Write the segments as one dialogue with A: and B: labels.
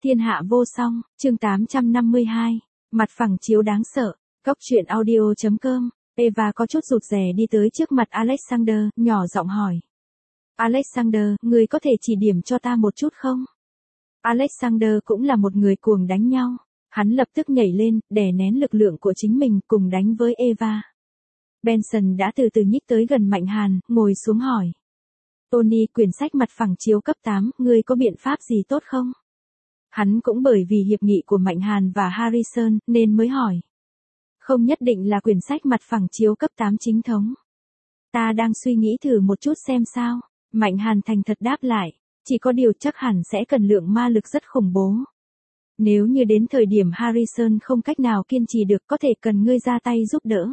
A: Thiên hạ vô song, chương 852, mặt phẳng chiếu đáng sợ, Cốc truyện audio.com, Eva có chút rụt rè đi tới trước mặt Alexander, nhỏ giọng hỏi. Alexander, người có thể chỉ điểm cho ta một chút không? Alexander cũng là một người cuồng đánh nhau, hắn lập tức nhảy lên, đè nén lực lượng của chính mình cùng đánh với Eva. Benson đã từ từ nhích tới gần Mạnh Hàn, ngồi xuống hỏi. Tony, quyển sách mặt phẳng chiếu cấp 8, ngươi có biện pháp gì tốt không? Hắn cũng bởi vì hiệp nghị của Mạnh Hàn và Harrison nên mới hỏi. Không nhất định là quyển sách mặt phẳng chiếu cấp 8 chính thống. Ta đang suy nghĩ thử một chút xem sao. Mạnh Hàn thành thật đáp lại. Chỉ có điều chắc hẳn sẽ cần lượng ma lực rất khủng bố. Nếu như đến thời điểm Harrison không cách nào kiên trì được có thể cần ngươi ra tay giúp đỡ.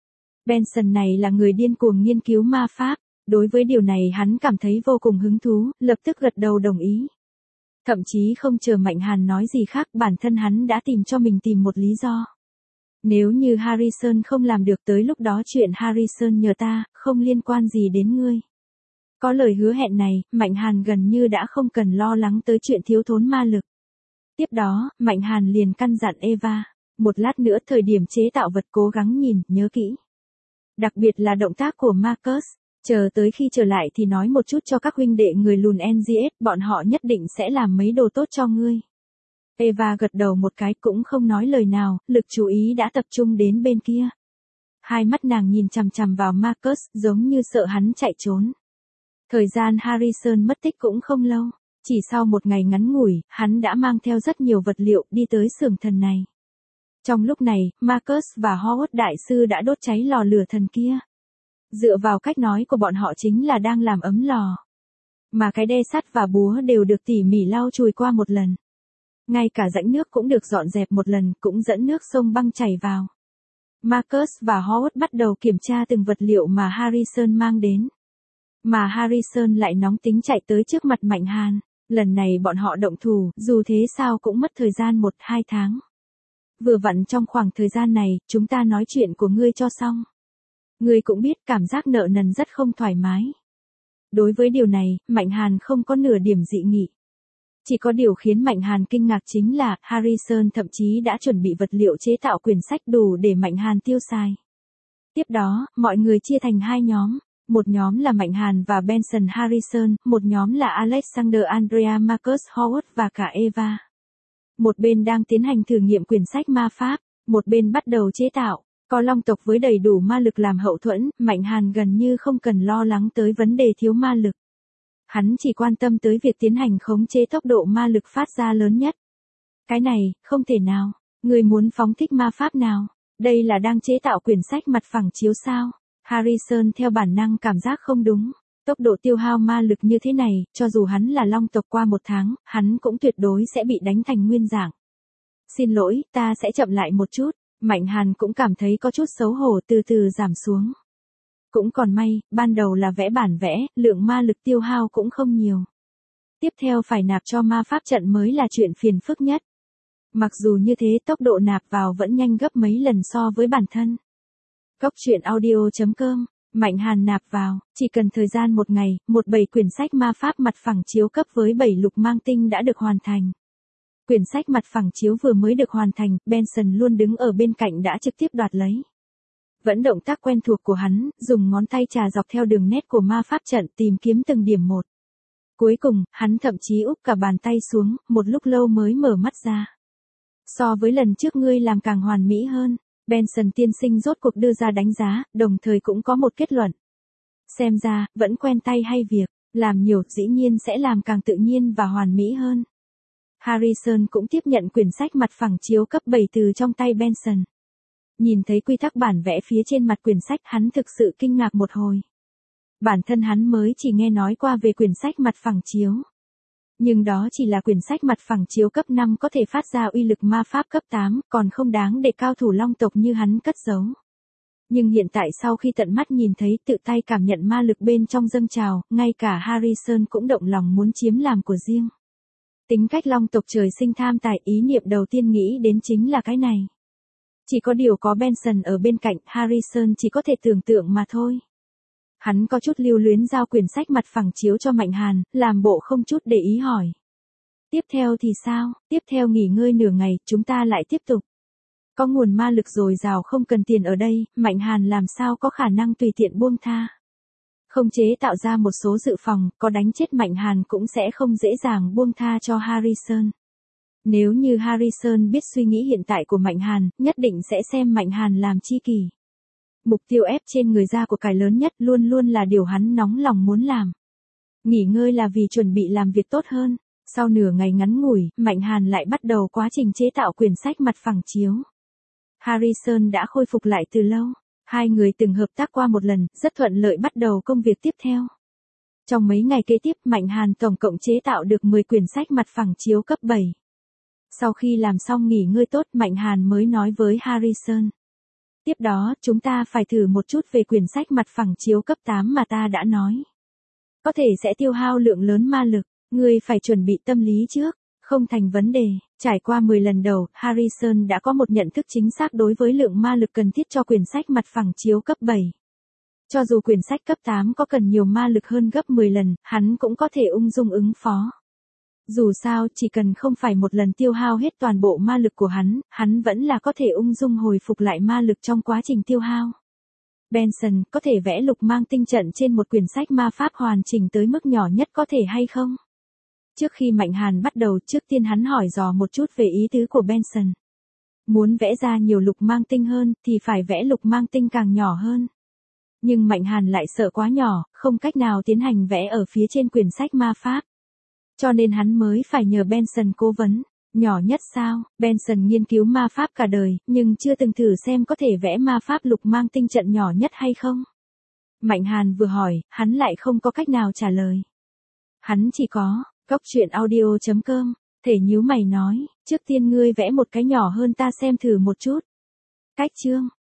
A: Benson này là người điên cuồng nghiên cứu ma pháp. Đối với điều này hắn cảm thấy vô cùng hứng thú, lập tức gật đầu đồng ý. Thậm chí không chờ Mạnh Hàn nói gì khác, bản thân hắn đã tìm một lý do. Nếu như Harrison không làm được tới lúc đó chuyện Harrison nhờ ta, không liên quan gì đến ngươi. Có lời hứa hẹn này, Mạnh Hàn gần như đã không cần lo lắng tới chuyện thiếu thốn ma lực. Tiếp đó, Mạnh Hàn liền căn dặn Eva, một lát nữa thời điểm chế tạo vật cố gắng nhìn, nhớ kỹ. Đặc biệt là động tác của Marcus. Chờ tới khi trở lại thì nói một chút cho các huynh đệ người lùn NGS, bọn họ nhất định sẽ làm mấy đồ tốt cho ngươi. Eva gật đầu một cái cũng không nói lời nào, lực chú ý đã tập trung đến bên kia. Hai mắt nàng nhìn chằm chằm vào Marcus giống như sợ hắn chạy trốn. Thời gian Harrison mất tích cũng không lâu, chỉ sau một ngày ngắn ngủi, hắn đã mang theo rất nhiều vật liệu đi tới xưởng thần này. Trong lúc này, Marcus và Howard đại sư đã đốt cháy lò lửa thần kia. Dựa vào cách nói của bọn họ chính là đang làm ấm lò. Mà cái đe sắt và búa đều được tỉ mỉ lau chùi qua một lần. Ngay cả rãnh nước cũng được dọn dẹp một lần, cũng dẫn nước sông băng chảy vào. Marcus và Howard bắt đầu kiểm tra từng vật liệu mà Harrison mang đến. Mà Harrison lại nóng tính chạy tới trước mặt Mạnh Hàn. Lần này bọn họ động thủ, dù thế sao cũng mất thời gian 1-2 tháng. Vừa vặn trong khoảng thời gian này, chúng ta nói chuyện của ngươi cho xong. Ngươi cũng biết cảm giác nợ nần rất không thoải mái. Đối với điều này, Mạnh Hàn không có nửa điểm dị nghị. Chỉ có điều khiến Mạnh Hàn kinh ngạc chính là Harrison thậm chí đã chuẩn bị vật liệu chế tạo quyển sách đủ để Mạnh Hàn tiêu xài. Tiếp đó, mọi người chia thành hai nhóm. Một nhóm là Mạnh Hàn và Benson Harrison, một nhóm là Alexander Andrea Marcus Howard và cả Eva. Một bên đang tiến hành thử nghiệm quyển sách ma pháp, một bên bắt đầu chế tạo. Có long tộc với đầy đủ ma lực làm hậu thuẫn, Mạnh Hàn gần như không cần lo lắng tới vấn đề thiếu ma lực. Hắn chỉ quan tâm tới việc tiến hành khống chế tốc độ ma lực phát ra lớn nhất. Cái này, không thể nào. Người muốn phóng thích ma pháp nào? Đây là đang chế tạo quyển sách mặt phẳng chiếu sao? Harrison theo bản năng cảm giác không đúng. Tốc độ tiêu hao ma lực như thế này, cho dù hắn là long tộc qua 1 tháng, hắn cũng tuyệt đối sẽ bị đánh thành nguyên dạng. Xin lỗi, ta sẽ chậm lại một chút. Mạnh Hàn cũng cảm thấy có chút xấu hổ, từ từ giảm xuống. Cũng còn may, ban đầu là vẽ bản vẽ, lượng ma lực tiêu hao cũng không nhiều. Tiếp theo phải nạp cho ma pháp trận mới là chuyện phiền phức nhất. Mặc dù như thế tốc độ nạp vào vẫn nhanh gấp mấy lần so với bản thân. Cốc truyện audio.com, Mạnh Hàn nạp vào, chỉ cần thời gian 1 ngày, 17 quyển sách ma pháp mặt phẳng chiếu cấp với 7 lục mang tinh đã được hoàn thành. Quyển sách mặt phẳng chiếu vừa mới được hoàn thành, Benson luôn đứng ở bên cạnh đã trực tiếp đoạt lấy. Vẫn động tác quen thuộc của hắn, dùng ngón tay chà dọc theo đường nét của ma pháp trận tìm kiếm từng điểm một. Cuối cùng, hắn thậm chí úp cả bàn tay xuống, một lúc lâu mới mở mắt ra. So với lần trước ngươi làm càng hoàn mỹ hơn, Benson tiên sinh rốt cuộc đưa ra đánh giá, đồng thời cũng có một kết luận. Xem ra, vẫn quen tay hay việc, làm nhiều dĩ nhiên sẽ làm càng tự nhiên và hoàn mỹ hơn. Harrison cũng tiếp nhận quyển sách mặt phẳng chiếu cấp 7 từ trong tay Benson. Nhìn thấy quy tắc bản vẽ phía trên mặt quyển sách hắn thực sự kinh ngạc một hồi. Bản thân hắn mới chỉ nghe nói qua về quyển sách mặt phẳng chiếu. Nhưng đó chỉ là quyển sách mặt phẳng chiếu cấp 5 có thể phát ra uy lực ma pháp cấp 8, còn không đáng để cao thủ long tộc như hắn cất giấu. Nhưng hiện tại sau khi tận mắt nhìn thấy tự tay cảm nhận ma lực bên trong dâng trào, ngay cả Harrison cũng động lòng muốn chiếm làm của riêng. Tính cách long tộc trời sinh tham tài, ý niệm đầu tiên nghĩ đến chính là cái này. Chỉ có điều có Benson ở bên cạnh, Harrison chỉ có thể tưởng tượng mà thôi. Hắn có chút lưu luyến giao quyển sách mặt phẳng chiếu cho Mạnh Hàn, làm bộ không chút để ý hỏi. Tiếp theo thì sao? Tiếp theo nghỉ ngơi nửa ngày, chúng ta lại tiếp tục. Có nguồn ma lực dồi dào không cần tiền ở đây, Mạnh Hàn làm sao có khả năng tùy tiện buông tha. Không chế tạo ra một số dự phòng, có đánh chết Mạnh Hàn cũng sẽ không dễ dàng buông tha cho Harrison. Nếu như Harrison biết suy nghĩ hiện tại của Mạnh Hàn, nhất định sẽ xem Mạnh Hàn làm chi kỷ. Mục tiêu ép trên người ra của cải lớn nhất luôn luôn là điều hắn nóng lòng muốn làm. Nghỉ ngơi là vì chuẩn bị làm việc tốt hơn. Sau nửa ngày ngắn ngủi, Mạnh Hàn lại bắt đầu quá trình chế tạo quyển sách mặt phẳng chiếu. Harrison đã khôi phục lại từ lâu. Hai người từng hợp tác qua một lần, rất thuận lợi bắt đầu công việc tiếp theo. Trong mấy ngày kế tiếp, Mạnh Hàn tổng cộng chế tạo được 10 quyển sách mặt phẳng chiếu cấp 7. Sau khi làm xong nghỉ ngơi tốt, Mạnh Hàn mới nói với Harrison. Tiếp đó, chúng ta phải thử một chút về quyển sách mặt phẳng chiếu cấp 8 mà ta đã nói. Có thể sẽ tiêu hao lượng lớn ma lực, ngươi phải chuẩn bị tâm lý trước, không thành vấn đề. Trải qua 10 lần đầu, Harrison đã có một nhận thức chính xác đối với lượng ma lực cần thiết cho quyển sách mặt phẳng chiếu cấp 7. Cho dù quyển sách cấp 8 có cần nhiều ma lực hơn gấp 10 lần, hắn cũng có thể ung dung ứng phó. Dù sao, chỉ cần không phải một lần tiêu hao hết toàn bộ ma lực của hắn vẫn là có thể ung dung hồi phục lại ma lực trong quá trình tiêu hao. Benson, có thể vẽ lục mang tinh trận trên một quyển sách ma pháp hoàn chỉnh tới mức nhỏ nhất có thể hay không? Trước khi Mạnh Hàn bắt đầu, trước tiên hắn hỏi dò một chút về ý tứ của Benson. Muốn vẽ ra nhiều lục mang tinh hơn, thì phải vẽ lục mang tinh càng nhỏ hơn. Nhưng Mạnh Hàn lại sợ quá nhỏ, không cách nào tiến hành vẽ ở phía trên quyển sách ma pháp. Cho nên hắn mới phải nhờ Benson cố vấn. Nhỏ nhất sao? Benson nghiên cứu ma pháp cả đời, nhưng chưa từng thử xem có thể vẽ ma pháp lục mang tinh trận nhỏ nhất hay không. Mạnh Hàn vừa hỏi, hắn lại không có cách nào trả lời. Hắn chỉ có, goctruyện.audio.com, thể nhíu mày nói, trước tiên ngươi vẽ một cái nhỏ hơn ta xem thử một chút. Cách chương.